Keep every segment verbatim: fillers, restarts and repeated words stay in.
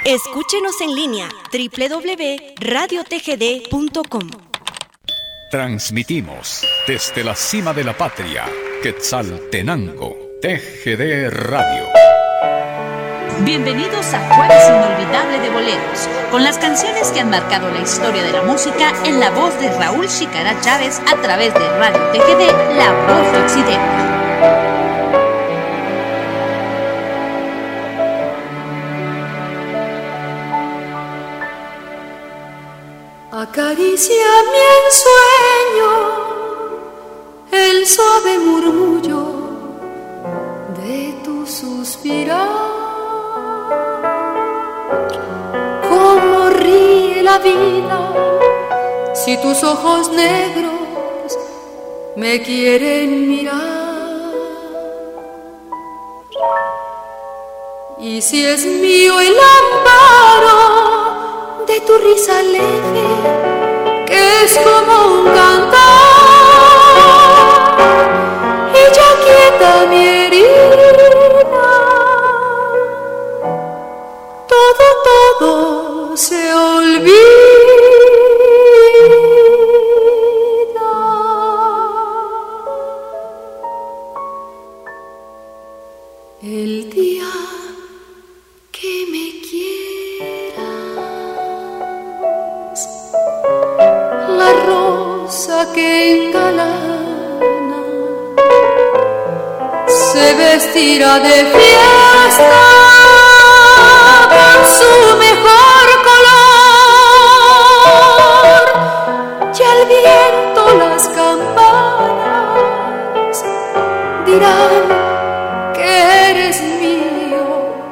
Escúchenos en línea doble u doble u doble u punto radio t g d punto com. Transmitimos desde la cima de la patria, Quetzaltenango, T G D Radio. Bienvenidos a Jueves Inolvidable de Boleros, con las canciones que han marcado la historia de la música en la voz de Raúl Chicará Chávez a través de Radio T G D, la voz de Occidente. Acaricia mi ensueño el suave murmullo de tu suspirar. Cómo ríe la vida si tus ojos negros me quieren mirar. Y si es mío el amparo de tu risa leve, que es como un cantar, y ya quieta mi herida, todo, todo se olvida. El día que me la rosa que engalana se vestirá de fiesta con su mejor color. Y al viento las campanas dirán que eres mío,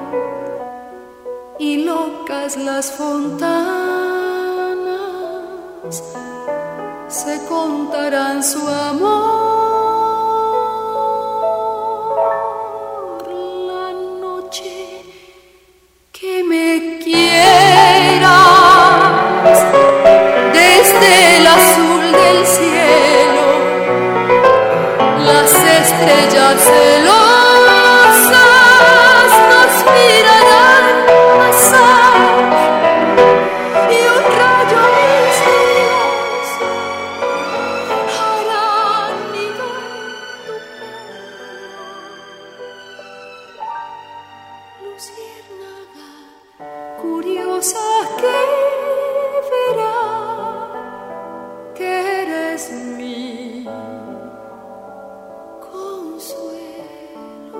y locas las fontanas se contarán su amor. La noche que me quieras desde el azul del cielo, las estrellas celosas nos mirarán pasar, y un rayo misterioso hará nido en tu pelo. Luciérnaga curiosa que verá que eres mi consuelo.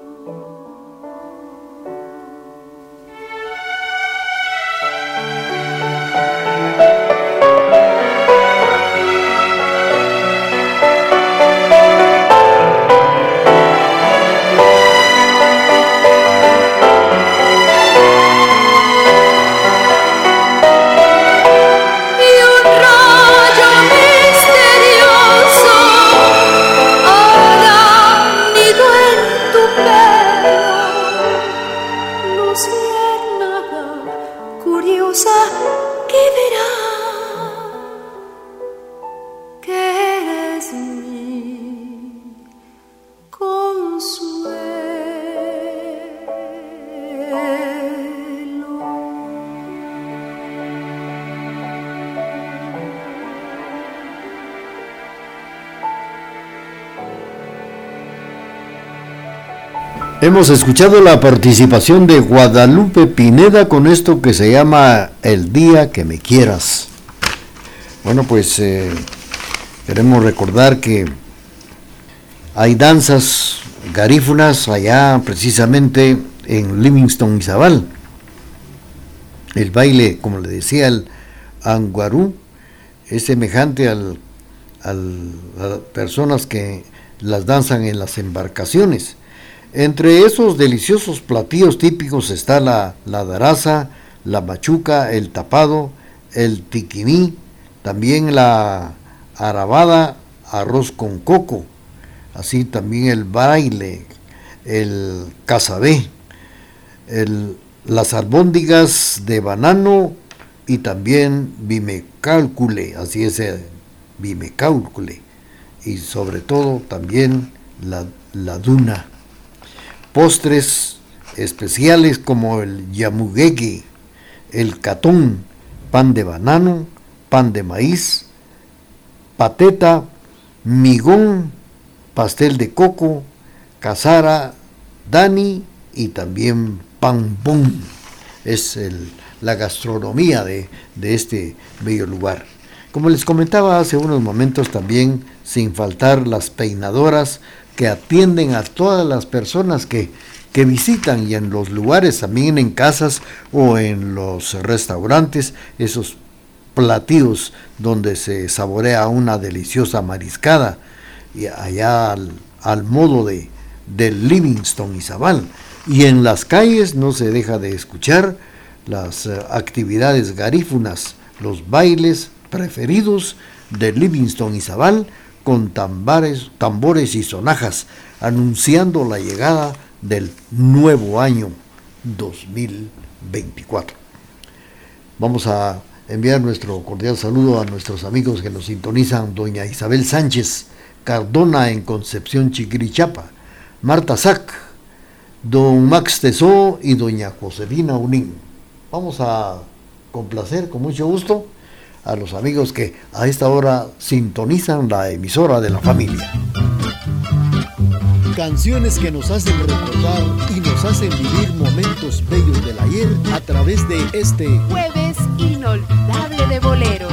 Hemos escuchado la participación de Guadalupe Pineda con esto que se llama El día que me quieras. Bueno, pues eh, queremos recordar que hay danzas garífunas allá precisamente en Livingston, Izabal. El baile, como le decía, el anguarú, es semejante al, al, a personas que las danzan en las embarcaciones. Entre esos deliciosos platillos típicos está la, la daraza, la machuca, el tapado, el tiquiní, también la arabada, arroz con coco, así también el baile, el casabé, el, las albóndigas de banano y también bimecálcule, así es el bimecálcule, y sobre todo también la, la duna. Postres especiales como el yamugueque, el catón, pan de banano, pan de maíz, pateta, migón, pastel de coco, casara, dani y también pambón. Es el, la gastronomía de, de este bello lugar. Como les comentaba hace unos momentos también, sin faltar las peinadoras que atienden a todas las personas que, que visitan, y en los lugares, también en casas o en los restaurantes, esos platillos donde se saborea una deliciosa mariscada, y allá al, al modo de, de Livingston Izabal. Y en las calles no se deja de escuchar las uh, actividades garífunas, los bailes preferidos de Livingston Izabal, con tambores, tambores y sonajas, anunciando la llegada del nuevo año dos mil veinticuatro. Vamos a enviar nuestro cordial saludo a nuestros amigos que nos sintonizan: doña Isabel Sánchez Cardona en Concepción, Chiquirichapa, Marta Sac, don Max Tesó y doña Josefina Unín. Vamos a complacer con mucho gusto a los amigos que a esta hora sintonizan la emisora de la familia. Canciones que nos hacen recordar y nos hacen vivir momentos bellos del ayer a través de este Jueves Inolvidable de Boleros.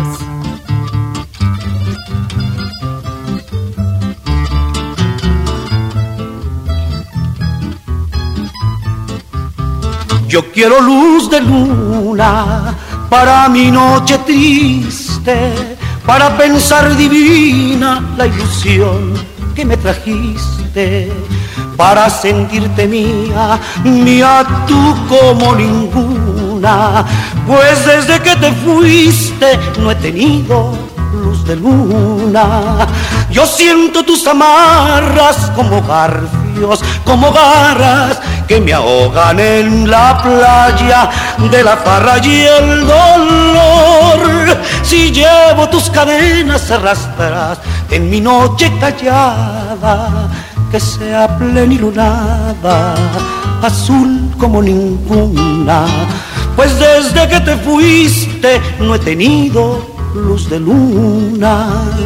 Yo quiero luz de luna para mi noche triste, para pensar divina la ilusión que me trajiste, para sentirte mía, mía tú como ninguna, pues desde que te fuiste no he tenido luz de luna. Yo siento tus amarras como garfios, como garras que me ahogan en la playa de la farra y el dolor. Si llevo tus cadenas arrastras en mi noche callada, que sea plenilunada, azul como ninguna, pues desde que te fuiste no he tenido luz de luna.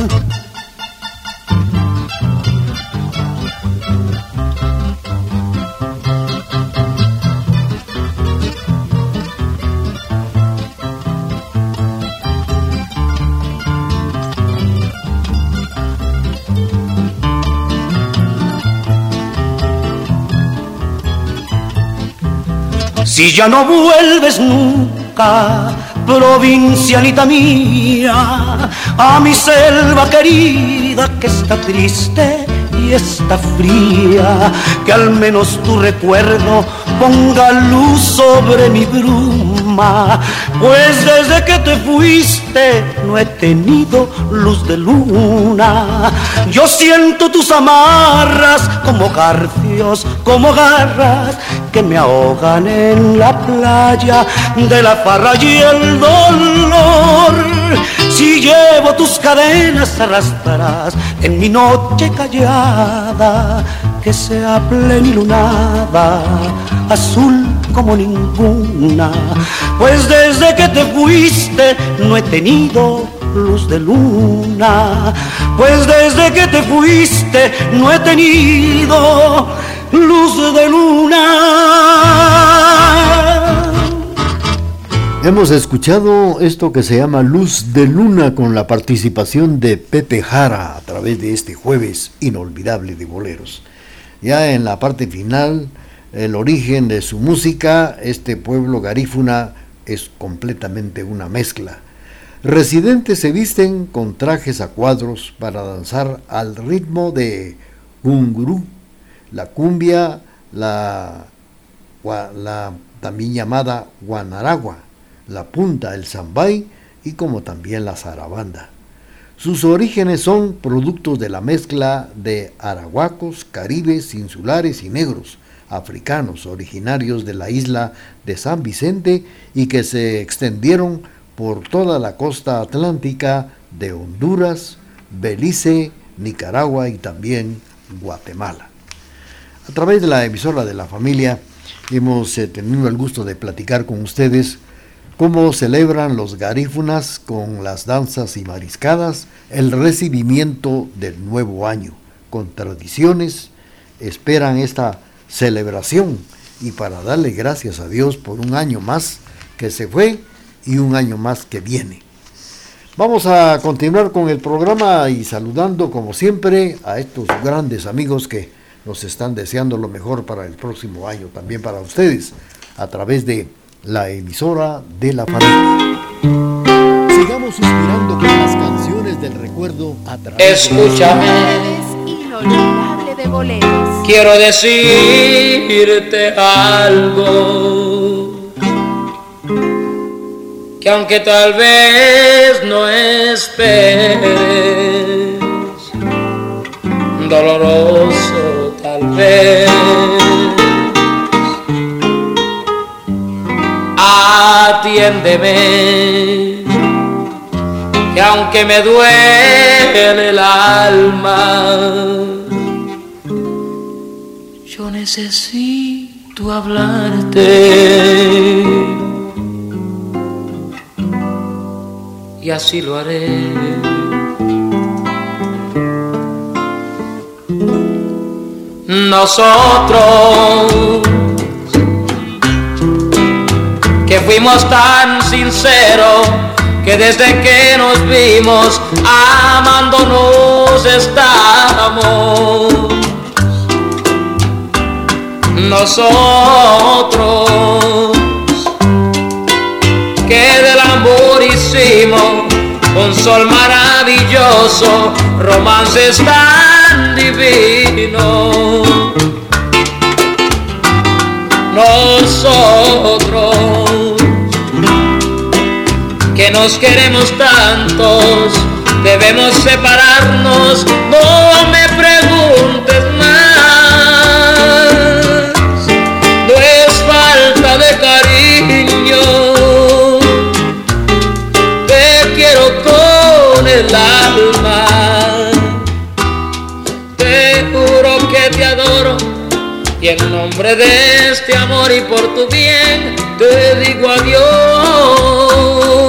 Si ya no vuelves nunca, provincianita mía, a mi selva querida que está triste y está fría, que al menos tu recuerdo ponga luz sobre mi bruma, pues desde que te fuiste no he tenido luz de luna. Yo siento tus amarras como garfios, como garras que me ahogan en la playa de la farra y el dolor. Si llevo tus cadenas arrastrarás en mi noche callada, que sea plenilunada, azul como ninguna, pues desde que te fuiste no he tenido luz de luna, pues desde que te fuiste no he tenido luz de luna. Hemos escuchado esto que se llama Luz de Luna, con la participación de Pepe Jara a través de este Jueves Inolvidable de Boleros. Ya en la parte final, el origen de su música, este pueblo garífuna es completamente una mezcla. Residentes se visten con trajes a cuadros para danzar al ritmo de gungurú, la cumbia, la, la también llamada guanaragua, la punta, el zambay y como también la zarabanda. Sus orígenes son productos de la mezcla de arahuacos, caribes, insulares y negros africanos originarios de la isla de San Vicente y que se extendieron por toda la costa atlántica de Honduras, Belice, Nicaragua y también Guatemala. A través de la emisora de la familia hemos eh, tenido el gusto de platicar con ustedes cómo celebran los garífunas con las danzas y mariscadas el recibimiento del nuevo año. Con tradiciones esperan esta celebración y para darle gracias a Dios por un año más que se fue y un año más que viene. Vamos a continuar con el programa y saludando como siempre a estos grandes amigos que nos están deseando lo mejor para el próximo año, también para ustedes, a través de la emisora de la familia. Sigamos suspirando con las canciones del recuerdo a través Escúchame. Jueves inolvidable de boleros. Quiero decirte algo que aunque tal vez no esperes, doloroso tal vez, atiéndeme, que aunque me duele el alma, yo necesito hablarte. Y así lo haré. Nosotros, que fuimos tan sinceros, que desde que nos vimos amándonos estamos. Nosotros, que del amor hicimos un sol maravilloso, romances tan divinos. Nosotros, que nos queremos tantos, debemos separarnos, no me preguntes más. No es falta de cariño, el alma, te juro que te adoro y en nombre de este amor y por tu bien te digo adiós.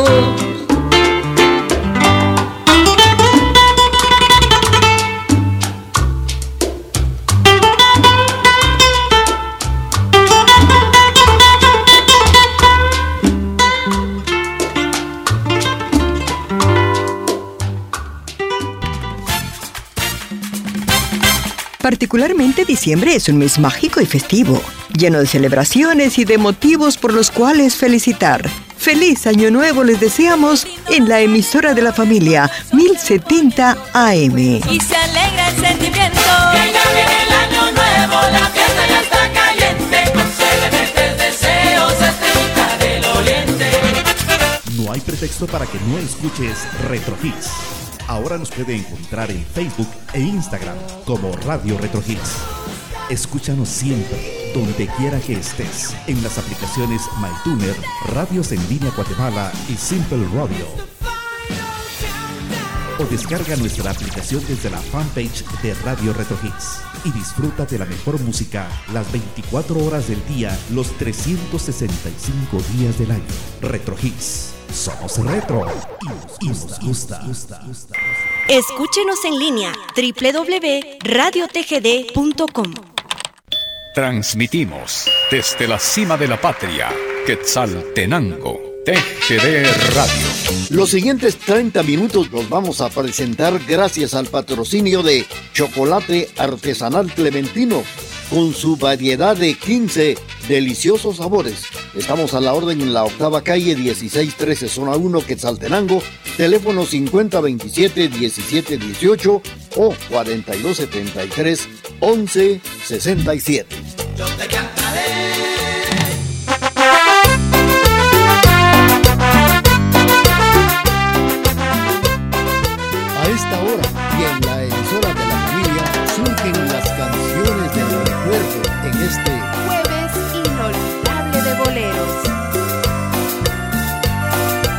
Particularmente diciembre es un mes mágico y festivo, lleno de celebraciones y de motivos por los cuales felicitar. ¡Feliz Año Nuevo les deseamos en la emisora de la familia mil setenta A M! Y se alegra el sentimiento, que ya viene el Año Nuevo, la fiesta ya está caliente, con celebres deseos, estrellita del oriente. No hay pretexto para que no escuches Retro Hits. Ahora nos puede encontrar en Facebook e Instagram como Radio Retro Hits. Escúchanos siempre, donde quiera que estés, en las aplicaciones MyTuner, Radios en Línea Guatemala y Simple Radio. O descarga nuestra aplicación desde la fanpage de Radio Retro Hits y disfruta de la mejor música las veinticuatro horas del día, los trescientos sesenta y cinco días del año. Retro Hits. Somos retro y nos gusta. Escúchenos en línea doble u doble u doble u punto radio t g d punto com. Transmitimos desde la cima de la patria, Quetzaltenango, T G D Radio. Los siguientes treinta minutos los vamos a presentar gracias al patrocinio de Chocolate Artesanal Clementino, con su variedad de quince deliciosos sabores. Estamos a la orden en la octava calle, dieciséis trece, zona uno, Quetzaltenango, teléfono cincuenta veintisiete diecisiete dieciocho o cuarenta y dos setenta y tres once sesenta y siete. Yo te cantaré. A esta hora y en la emisora de la familia surgen las canciones del recuerdo en este Jueves inolvidable de boleros.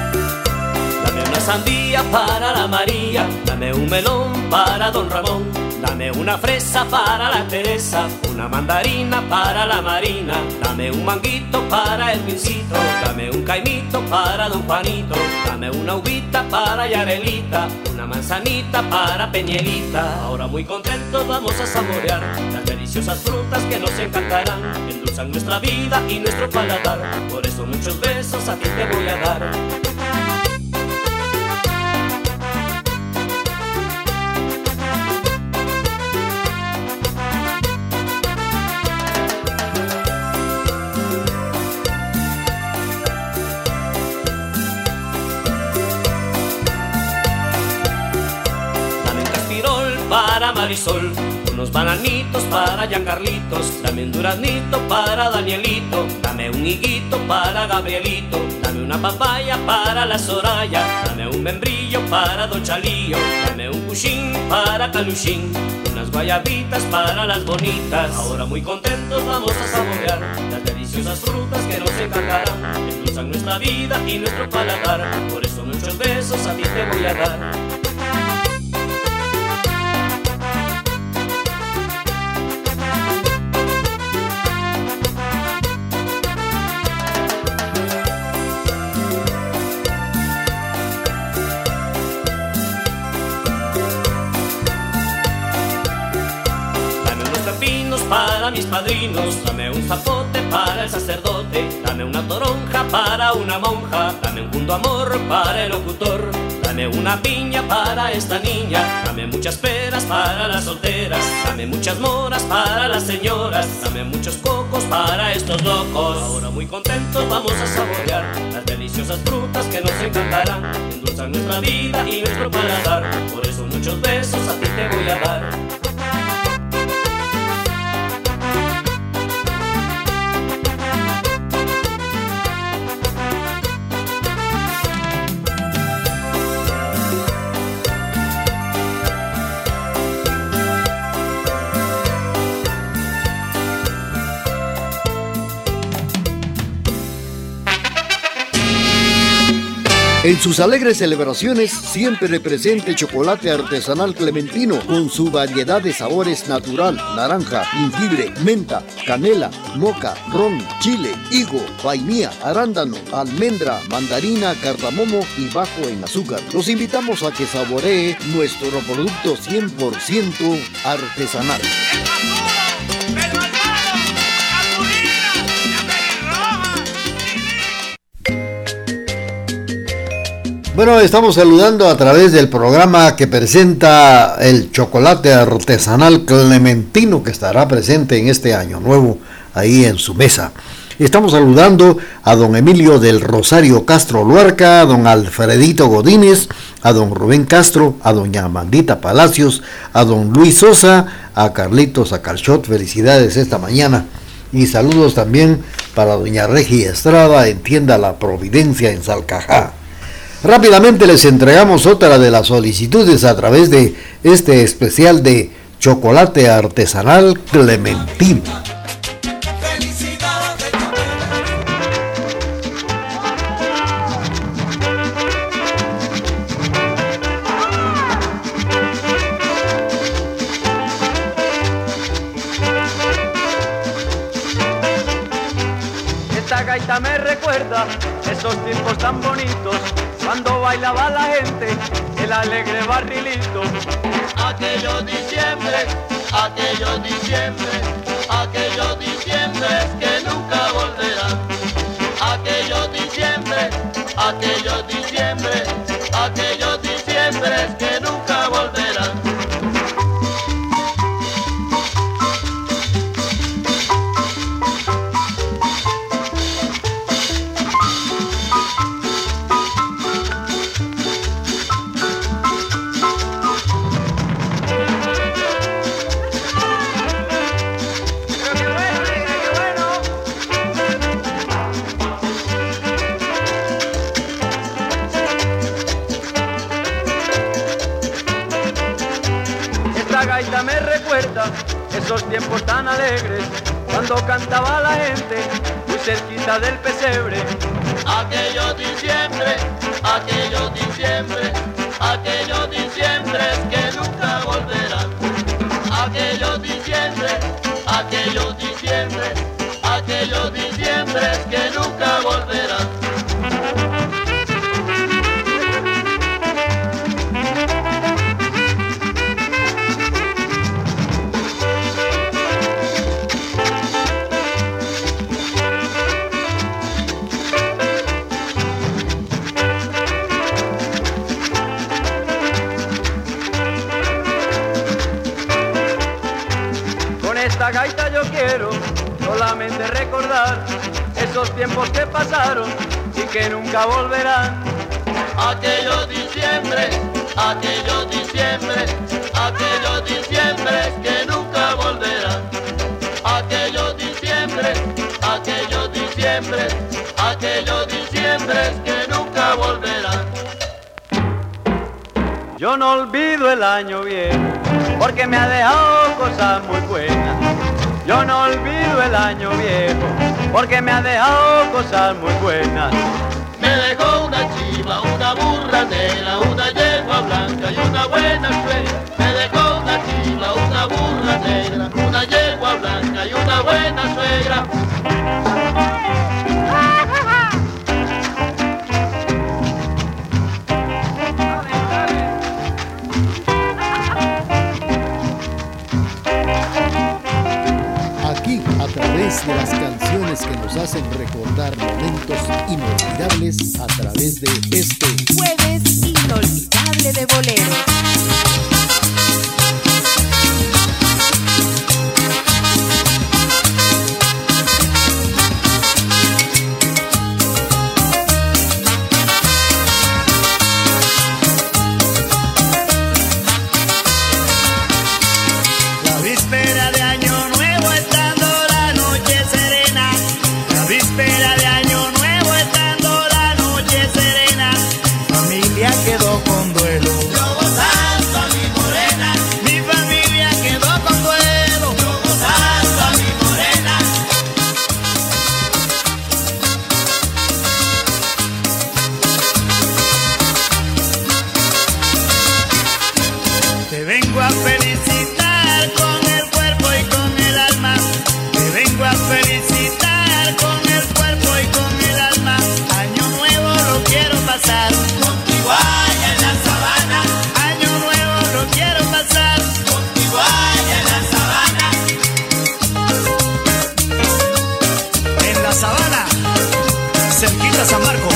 Dame una sandía para la María, dame un melón para don Ramón, Dame una fresa para la Teresa, una mandarina para la Marina, dame un manguito para el Pincito, dame un caimito para don Juanito, dame una uvita para Yarelita, una manzanita para Peñelita. Ahora muy contentos vamos a saborear las deliciosas frutas que nos encantarán, endulzan nuestra vida y nuestro paladar, por eso muchos besos a ti te voy a dar. Para Marisol, unos bananitos para Giancarlitos, dame un duraznito para Danielito, dame un higuito para Gabrielito, dame una papaya para la Soraya, dame un membrillo para Don Chalío, dame un cuchín para Caluchín, unas guayabitas para las bonitas. Ahora muy contentos vamos a saborear las deliciosas frutas que nos encantarán, endulzan nuestra vida y nuestro paladar, por eso muchos besos a ti te voy a dar. Para mis padrinos, dame un zapote para el sacerdote, dame una toronja para una monja, dame un mundo amor para el locutor, dame una piña para esta niña, dame muchas peras para las solteras, dame muchas moras para las señoras, dame muchos cocos para estos locos. Ahora muy contentos vamos a saborear las deliciosas frutas que nos encantarán, endulzan nuestra vida y nuestro paladar, por eso muchos besos a ti te voy a dar. En sus alegres celebraciones siempre presente chocolate artesanal Clementino con su variedad de sabores natural, naranja, jengibre, menta, canela, moca, ron, chile, higo, vainilla, arándano, almendra, mandarina, cardamomo y bajo en azúcar. Los invitamos a que saboree nuestro producto cien por ciento artesanal. Bueno, estamos saludando a través del programa que presenta el chocolate artesanal Clementino, que estará presente en este año nuevo ahí en su mesa. Estamos saludando a don Emilio del Rosario Castro Luarca, a don Alfredito Godínez, a don Rubén Castro, a doña Amandita Palacios, a don Luis Sosa, a Carlitos Acarchot. Felicidades esta mañana. Y saludos también para doña Regi Estrada en Tienda La Providencia en Salcajá. Rápidamente les entregamos otra de las solicitudes a través de este especial de chocolate artesanal Clementino. Esta gaita me recuerda esos tiempos tan bonitos, cuando bailaba la gente, el alegre barrilito. Aquellos diciembre, aquellos diciembre, aquellos diciembres que nunca volverán. Aquellos diciembre, aquellos diciembre, aquellos diciembres que nunca volverán. Me recuerda esos tiempos tan alegres, cuando cantaba la gente muy cerquita del pesebre. Aquellos diciembre, aquellos diciembre, aquellos diciembres que nunca volverán. tiempos que pasaron y que nunca volverán. Aquellos diciembre, aquellos diciembre, aquellos diciembre que nunca volverán. Aquellos diciembre, aquellos diciembre, aquellos diciembre que nunca volverán. Yo no olvido el año viejo porque me ha dejado cosas muy buenas. Yo no olvido el año viejo porque me ha dejado cosas muy buenas. Me dejó una chiva, una burra negra, una yegua blanca y una buena suegra. Me dejó una chiva, una burra negra, una yegua blanca y una buena suegra. Aquí, a través de las canciones que nos hacen recordar momentos inolvidables, a través de este Jueves Inolvidable de Boleros. La víspera de Año Nuevo estando la noche serena, la víspera de Año Nuevo estando la noche serena, familia quedó con duelo. Yo gozando a mi morena, mi familia quedó con duelo. Yo gozando a mi morena. Te vengo a felicitar con el cuerpo y con el alma. Te vengo a felicitar con el cuerpo y con el alma. Año nuevo lo quiero pasar contigo allá en la sabana. Año nuevo lo quiero pasar contigo allá en la sabana. En la sabana, cerquita San Marcos.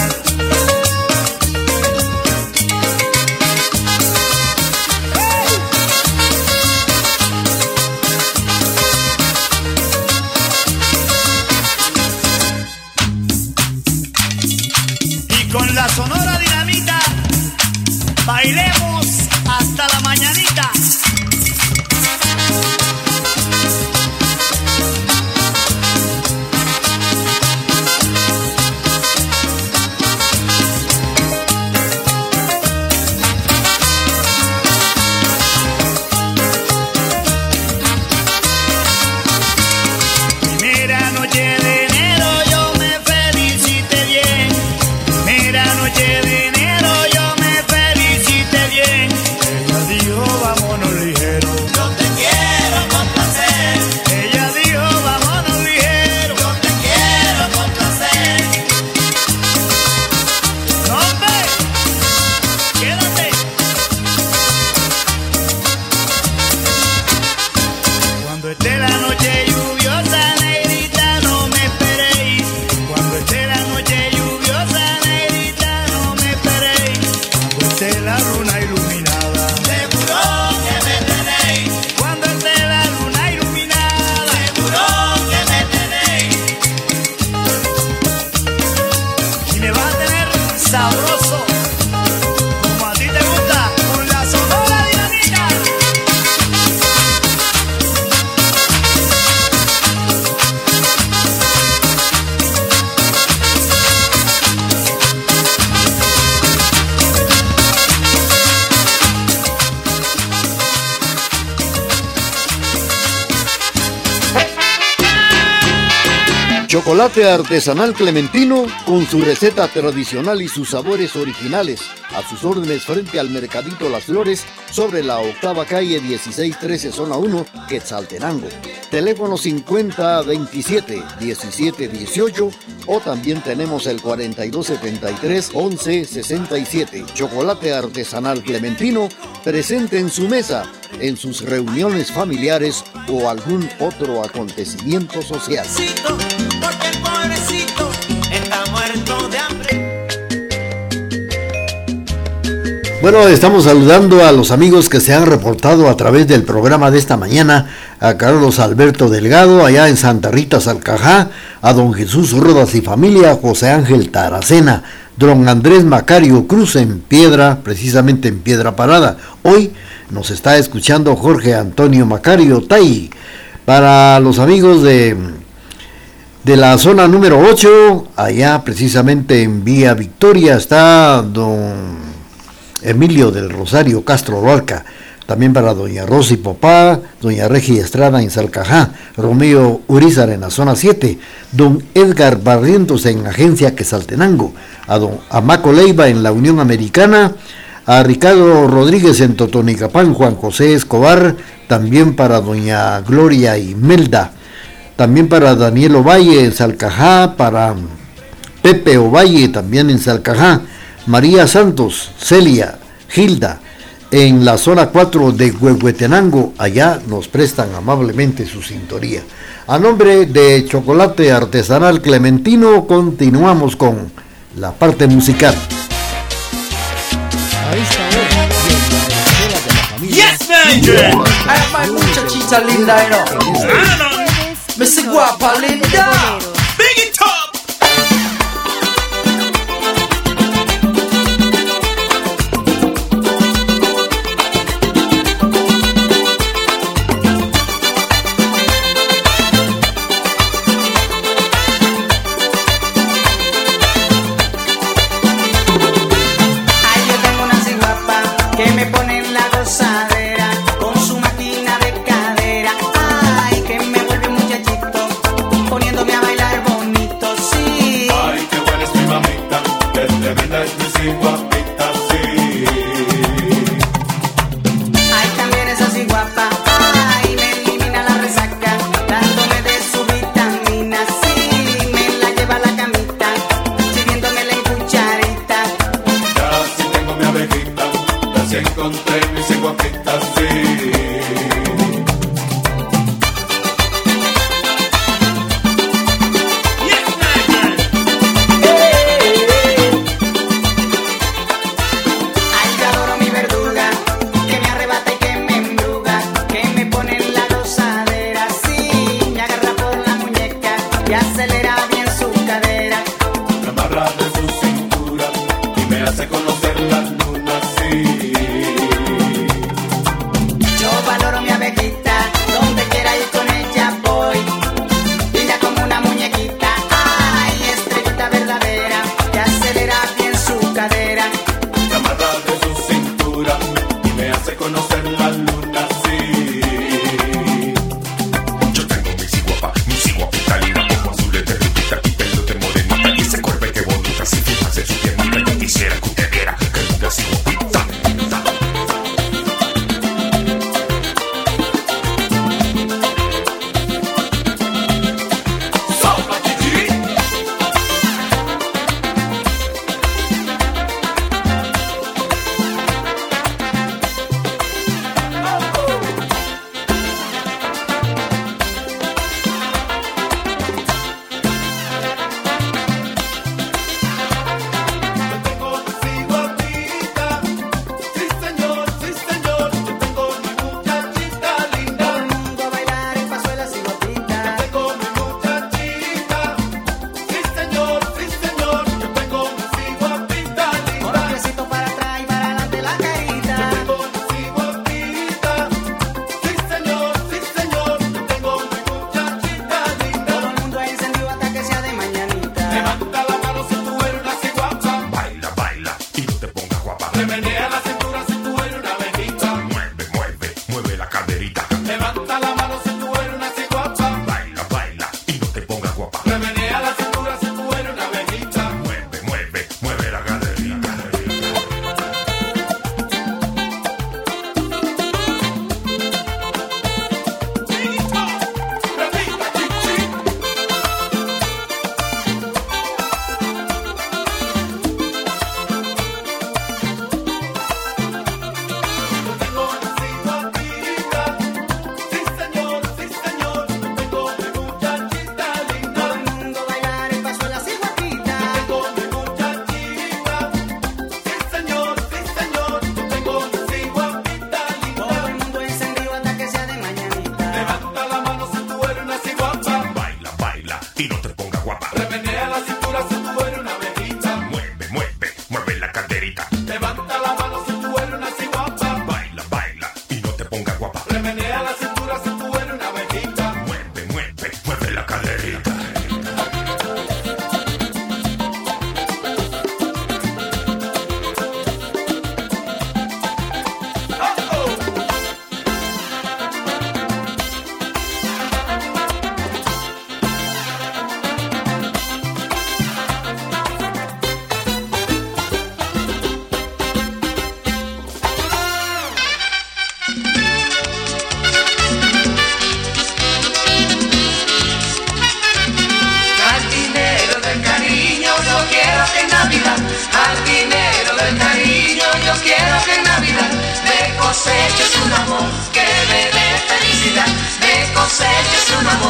Con la Sonora Dinamita bailemos hasta la mañanita. Primera noche de enero yo me felicité bien. Primera noche de enero yo me felicité bien. Ella dijo vámonos ligero. Yo te quiero complacer. Ella dijo vámonos ligero. Yo te quiero complacer. No, hombre, quédate. Cuando esté la noche lluviosa, negrita, no me esperéis. Cuando esté la noche lluviosa, negrita, no me esperéis. Cuando esté la luna iluminada, seguro que me tenéis. Cuando esté la luna iluminada, seguro que me tenéis. Y me vas a tener sabroso, como a ti te gusta, con la Sonora Dinamita. Chocolate artesanal clementino con su receta tradicional y sus sabores originales. A sus órdenes frente al Mercadito Las Flores sobre la octava calle dieciséis trece zona uno, Quetzaltenango. Teléfono cincuenta veintisiete diecisiete dieciocho o también tenemos el cuarenta y dos setenta y tres once sesenta y siete. Chocolate artesanal clementino presente en su mesa, en sus reuniones familiares o algún otro acontecimiento social. Porque el pobrecito está muerto de hambre. Bueno, estamos saludando a los amigos que se han reportado a través del programa de esta mañana, a Carlos Alberto Delgado, allá en Santa Rita, Salcajá, a don Jesús Rodas y familia, José Ángel Taracena, don Andrés Macario Cruz en Piedra, precisamente en Piedra Parada. Hoy nos está escuchando Jorge Antonio Macario Tai. Para los amigos de, de la zona número ocho, allá precisamente en Vía Victoria, está don Emilio del Rosario Castro Lorca. También para doña Rosy Popá, doña Regi Estrada en Salcajá, Romeo Urizar en la zona siete, don Edgar Barrientos en Agencia Quetzaltenango, a don Amaco Leiva en la Unión Americana, a Ricardo Rodríguez en Totonicapán, Juan José Escobar, también para doña Gloria Imelda, también para Daniel Ovalle en Salcajá, para Pepe Ovalle también en Salcajá, María Santos, Celia, Gilda, en la zona cuatro de Huehuetenango, allá nos prestan amablemente su sintonía. A nombre de Chocolate Artesanal Clementino, continuamos con la parte musical. A esta hora, en la de la familia. Yes, man! Ay, my muchachita linda, ¿no? Me sé guapa, linda. Big it up. Quisiera que usted viera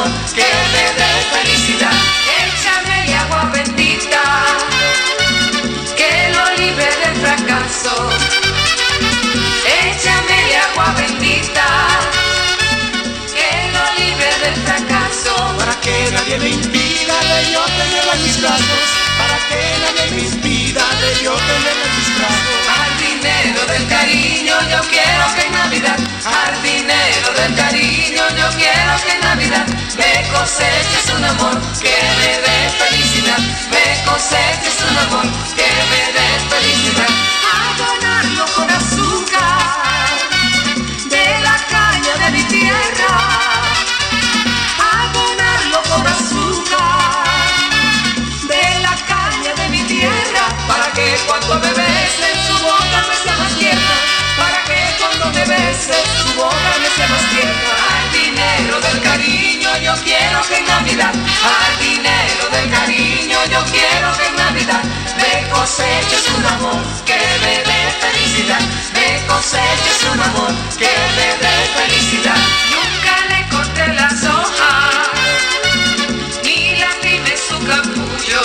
amor que me dé felicidad. Échame agua bendita que lo libre del fracaso. Échame agua bendita que lo libre del fracaso. Para que nadie me impida de yo tenerla en mis brazos. Para que nadie me impida de yo tenerla en mis brazos. Jardinero del cariño, yo quiero que en Navidad, jardinero del cariño, yo quiero que en Navidad me coseches un amor que me dé felicidad. Me coseches un amor que me dé felicidad. Adornarlo con azúcar de la caña de mi tierra. Adornarlo con azúcar de la caña de mi tierra. Para que cuando me bese su boca me sea más tierna. Para que cuando me bese su boca me sea más tierna. Jardinero del cariño, yo quiero que en Navidad, jardinero del cariño, yo quiero que en Navidad me coseches un amor que me dé felicidad. Me coseches un amor que me dé felicidad. Nunca le corté las hojas ni lastimé su capullo.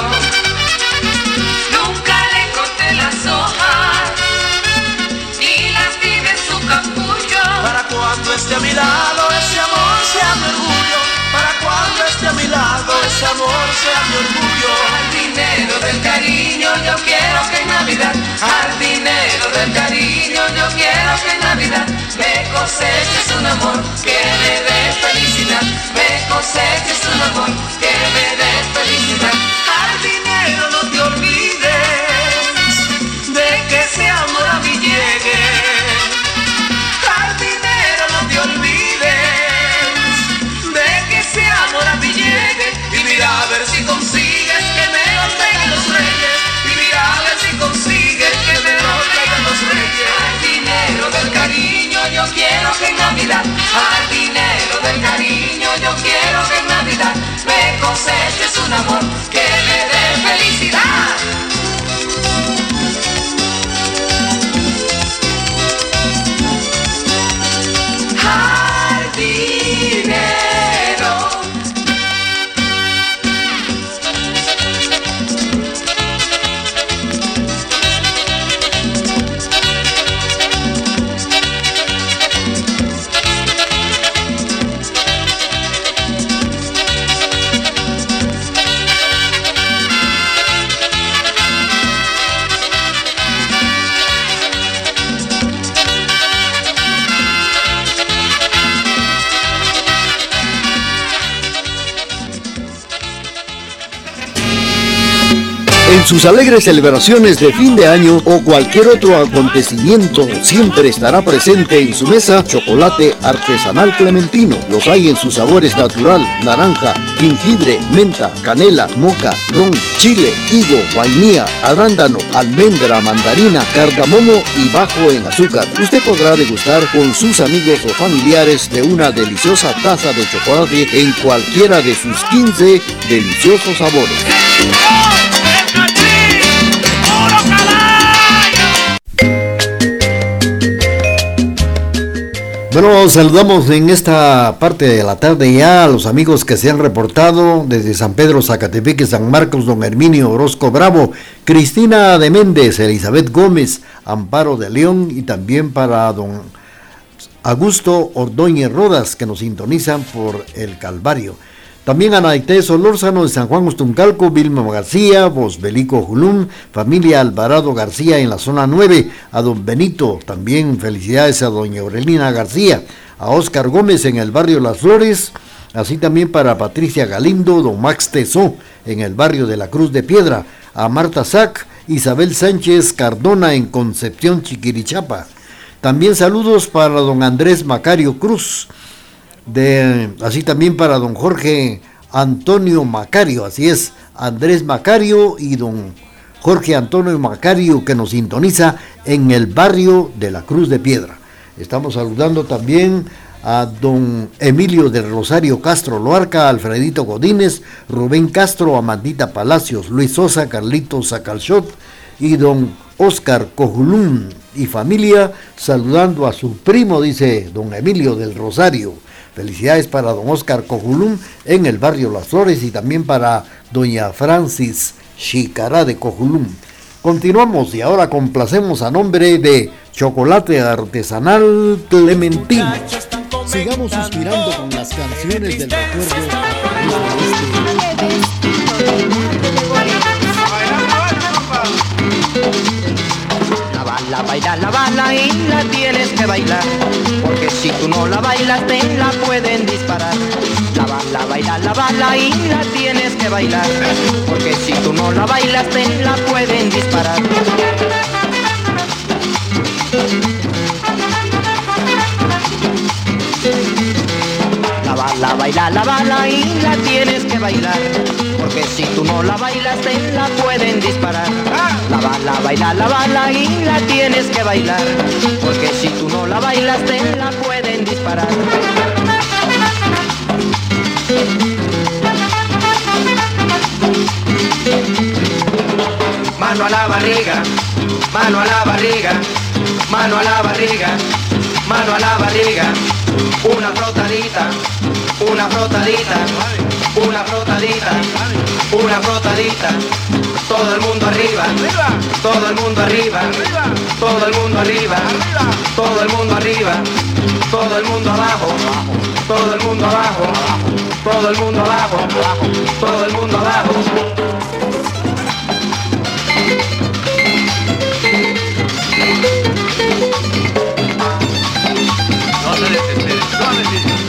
Nunca le corté las hojas ni lastimé su capullo. Para cuando esté a mi lado ese amor sea mi orgullo. Para cuando esté a mi lado ese amor sea mi orgullo. Jardinero del cariño, yo quiero que en Navidad, jardinero del cariño, yo quiero que en Navidad me coseches un amor que me dé felicidad. Me coseches un amor que me dé felicidad. Jardinero, no te olvides de que ese amor a mí llegue. Jardinero, no te olvides de que ese amor a mí llegue. Y mira a ver si consigues que me lo traigan los reyes. Y mira a ver si consigues que me lo traigan los reyes. Jardinero del cariño, yo quiero que en Navidad, jardinero del cariño, yo quiero que en Navidad me coseches un amor que me dé felicidad. Jardinero. En sus alegres celebraciones de fin de año o cualquier otro acontecimiento, siempre estará presente en su mesa chocolate artesanal clementino. Los hay en sus sabores natural, naranja, jengibre, menta, canela, moca, ron, chile, higo, vainilla, arándano, almendra, mandarina, cardamomo y bajo en azúcar. Usted podrá degustar con sus amigos o familiares de una deliciosa taza de chocolate en cualquiera de sus quince deliciosos sabores. Bueno, saludamos en esta parte de la tarde ya a los amigos que se han reportado desde San Pedro, Zacatepeque, San Marcos, don Herminio Orozco Bravo, Cristina de Méndez, Elizabeth Gómez, Amparo de León y también para don Augusto Ordóñez Rodas que nos sintonizan por el Calvario. También a Naité Solórzano de San Juan Ustuncalco, Vilma García, Bosbelico Julún, familia Alvarado García en la zona nueve, a don Benito, también felicidades a doña Aurelina García, a Óscar Gómez en el barrio Las Flores, así también para Patricia Galindo, don Max Tesó en el barrio de la Cruz de Piedra, a Marta Sac, Isabel Sánchez Cardona en Concepción Chiquirichapa. También saludos para don Andrés Macario Cruz, de, así también para don Jorge Antonio Macario, así es, Andrés Macario y don Jorge Antonio Macario que nos sintoniza en el barrio de la Cruz de Piedra. Estamos saludando también a don Emilio del Rosario Castro Loarca, Alfredito Godínez, Rubén Castro, Amandita Palacios, Luis Sosa, Carlitos Sacalchot y don Oscar Cojulún y familia, saludando a su primo, dice don Emilio del Rosario. Felicidades para don Oscar Cojulum en el barrio Las Flores y también para doña Francis Chicará de Cojulum. Continuamos y ahora complacemos a nombre de Chocolate Artesanal Clementino. Sigamos suspirando con las canciones del recuerdo a través de La bala, baila, la bala y la tienes que bailar, porque si tú no la bailas te la pueden disparar. La bala, baila, la bala y la tienes que bailar, porque si tú no la bailas te la pueden disparar. La bala, baila, la bala y la tienes que bailar, porque si tú no la bailas te la pueden disparar. La bala, baila, la bala y la tienes que bailar, porque si tú no la bailas te la pueden disparar. Mano a la barriga, mano a la barriga, mano a la barriga, mano a la barriga. Una frotadita, una frotadita, una frotadita, una frotadita. Todo el mundo arriba, todo el mundo arriba, todo el mundo arriba, todo el mundo arriba, todo el mundo abajo, todo el mundo abajo, todo el mundo abajo, todo el mundo abajo. No se desespere, suavecito.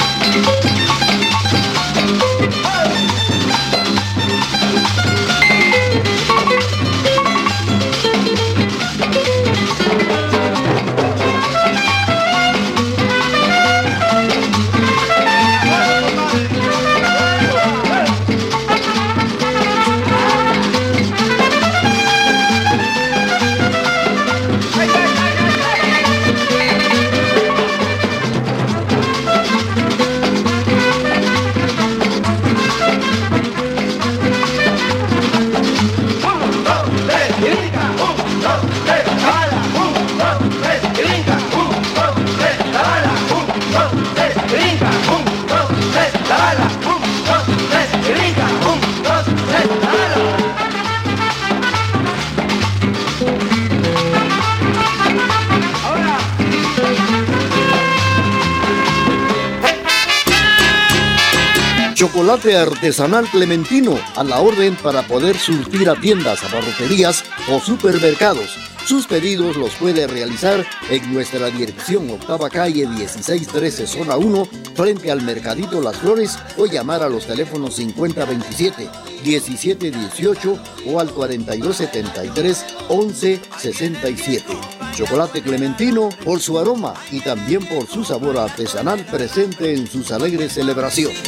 Chocolate Artesanal Clementino, a la orden para poder surtir a tiendas, abarroterías o supermercados. Sus pedidos los puede realizar en nuestra dirección, octava calle dieciséis trece, zona uno, frente al Mercadito Las Flores, o llamar a los teléfonos cincuenta veintisiete, diecisiete dieciocho o al cuarenta y dos setenta y tres, once sesenta y siete. Chocolate Clementino, por su aroma y también por su sabor artesanal presente en sus alegres celebraciones.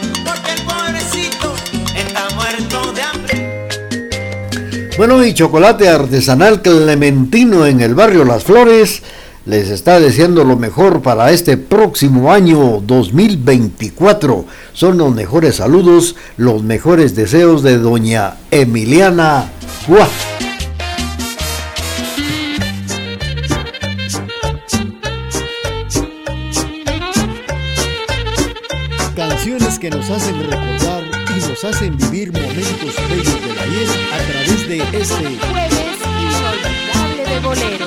Bueno, y Chocolate Artesanal Clementino en el barrio Las Flores les está deseando lo mejor para este próximo año dos mil veinticuatro. Son los mejores saludos, los mejores deseos de doña Emiliana Guá. Canciones que nos hacen recordar y nos hacen vivir momentos bellos del ayer a través de este Jueves Inolvidable de Boleros.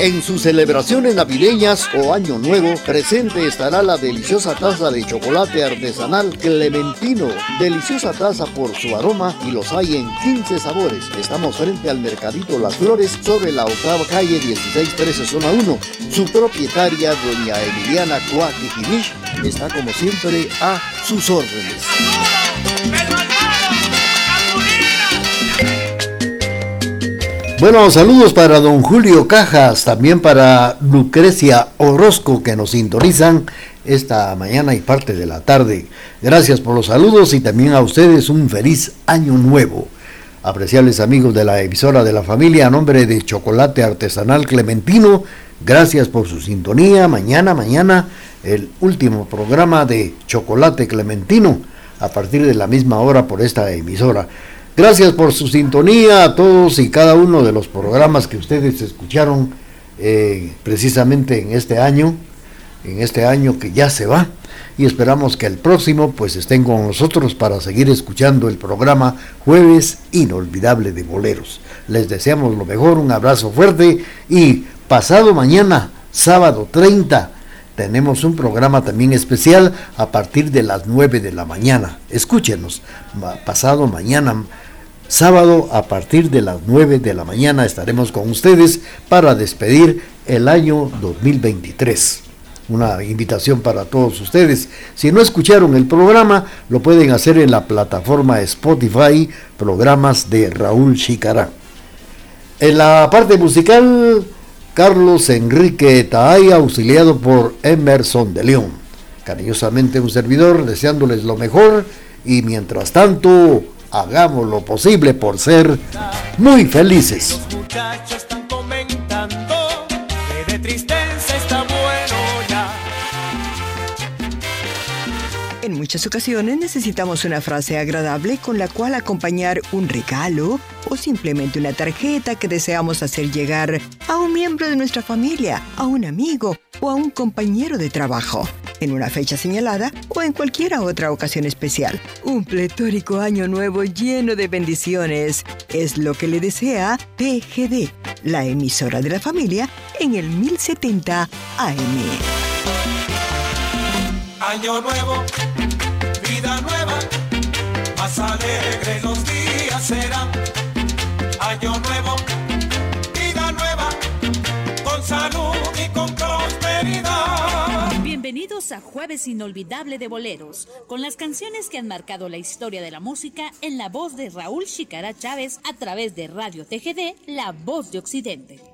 En sus celebraciones navideñas o Año Nuevo, presente estará la deliciosa taza de chocolate artesanal Clementino. Deliciosa taza por su aroma y los hay en quince sabores. Estamos frente al Mercadito Las Flores sobre la octava calle dieciséis trece zona uno. Su propietaria, doña Emiliana Cuaquijimish, está como siempre a sus órdenes. Bueno, saludos para don Julio Cajas, también para Lucrecia Orozco, que nos sintonizan esta mañana y parte de la tarde. Gracias por los saludos y también a ustedes un feliz año nuevo. Apreciables amigos de la emisora de la familia, a nombre de Chocolate Artesanal Clementino, gracias por su sintonía. Mañana, mañana, el último programa de Chocolate Clementino, a partir de la misma hora por esta emisora. Gracias por su sintonía a todos y cada uno de los programas que ustedes escucharon eh, precisamente en este año, en este año que ya se va, y esperamos que el próximo pues estén con nosotros para seguir escuchando el programa Jueves Inolvidable de Boleros. Les deseamos lo mejor, un abrazo fuerte, y pasado mañana, sábado treinta, tenemos un programa también especial a partir de las nueve de la mañana. Escúchenos, pasado mañana, sábado, a partir de las nueve de la mañana estaremos con ustedes para despedir el año dos mil veintitrés. Una invitación para todos ustedes. Si no escucharon el programa, lo pueden hacer en la plataforma Spotify, programas de Raúl Chicará. En la parte musical, Carlos Enrique Taay, auxiliado por Emerson de León. Cariñosamente un servidor, deseándoles lo mejor, y mientras tanto, hagamos lo posible por ser muy felices. Los muchachos están comentando que de tristeza está bueno ya. En muchas ocasiones necesitamos una frase agradable con la cual acompañar un regalo o simplemente una tarjeta que deseamos hacer llegar a un miembro de nuestra familia, a un amigo o a un compañero de trabajo, en una fecha señalada o en cualquier otra ocasión especial. Un pletórico año nuevo lleno de bendiciones es lo que le desea T G D, la emisora de la familia, en el mil setenta A M. Año nuevo, vida nueva, más alegre los días serán. Año nuevo, vida nueva, con salud y con prosperidad. Bienvenidos a Jueves Inolvidable de Boleros, con las canciones que han marcado la historia de la música en la voz de Raúl Chicará Chávez a través de Radio T G D, La Voz de Occidente.